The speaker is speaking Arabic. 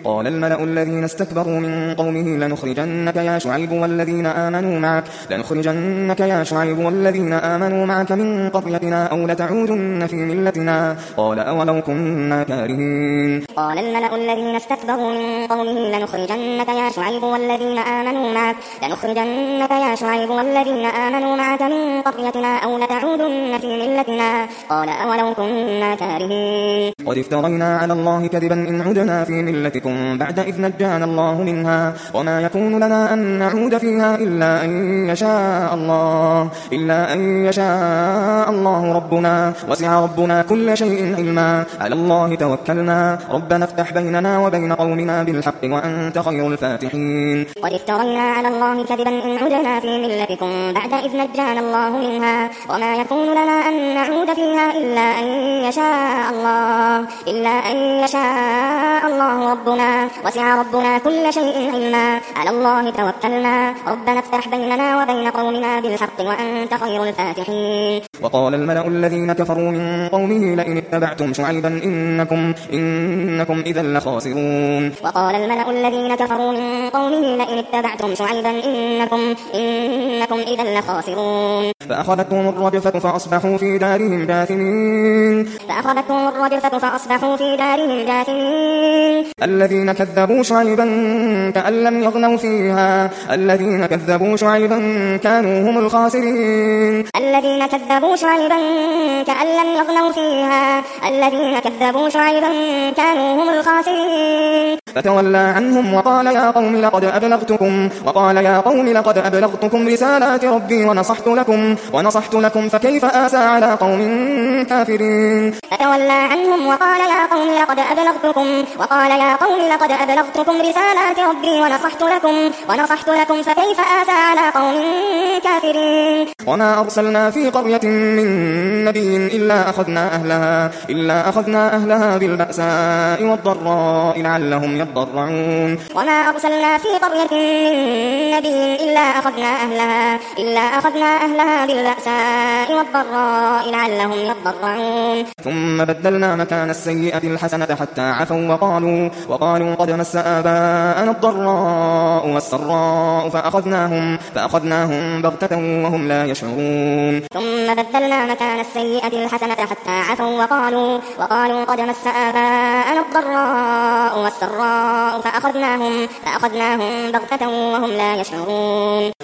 قال الملأ الذين استكبروا من قومه لنخرجنك يا شعيب والذين آمنوا معك من قريتنا أو لتعودن في ملتنا قال أولو كنا كارهين قال الملأ الذين استكبروا من قومه لنخرجنك يا شعيب والذين آمنوا معك من قريتنا أو لتعودن في ملتنا قال أولو كنا كارهين قد افترينا على الله كذبا إن عدنا في ملتكم بعد إذ نجانا الله منها وما يكون لنا أن نعود فيها إلا أن يشاء الله ربنا وسع ربنا كل شيء علما على الله توكلنا ربنا افتح بيننا وبين قومنا بالحق وأنت خير الفاتحين قد افترينا على الله كذبا إن عدنا في ملتكم بعد إذ نجانا الله منها وما يكون لنا أن نعود فيها إلا أن يشاء الله ربنا وسع ربنا كل شيء علما على الله توكلنا ربنا افتح بيننا وبين قومنا بالحق وأنت خير الفاتحين وقال الملأ الذين كفروا من قومه لئن اتبعتم شعيبا إنكم إذا لخاسرون وقال الملأ الذين كفروا من قومه لئن اتبعتم شعيبا إنكم إذا لخاسرون فأخذتهم الرجفة فأصبحوا في دارهم جاثمين الذين كذبوا شعيبا كأن لم يغنوا فيها كانوا هم الخاسرين فتولى عنهم وقال يا قوم لقد أبلغتكم رسالات ربي ونصحت لكم فكيف آسى على قوم كافرين فتولى عنهم وقال يا قوم لقد أبلغتكم رسالات ربي ونصحت لكم فكيف آسى على قوم كافرين وما أرسلنا في قرية من نبي إلا أخذنا أهلها بالبأساء والضراء لعلهم يضرعون وما أرسلنا في قرية من نبي إلا أخذنا أهلها بالبأساء والضراء لعلهم يضرعون ثم بدلنا مكان السيئة الحسنة حتى عفوا وقالوا قد مس آباءنا الضراء والسراء فأخذناهم بغتة وهم لا يشعرون ثم بدلنا مكان السيئة الحسنة حتى عفوا وقالوا قد مس آباءنا الضراء والسراء فأخذناهم بغتة وهم لا يشعرون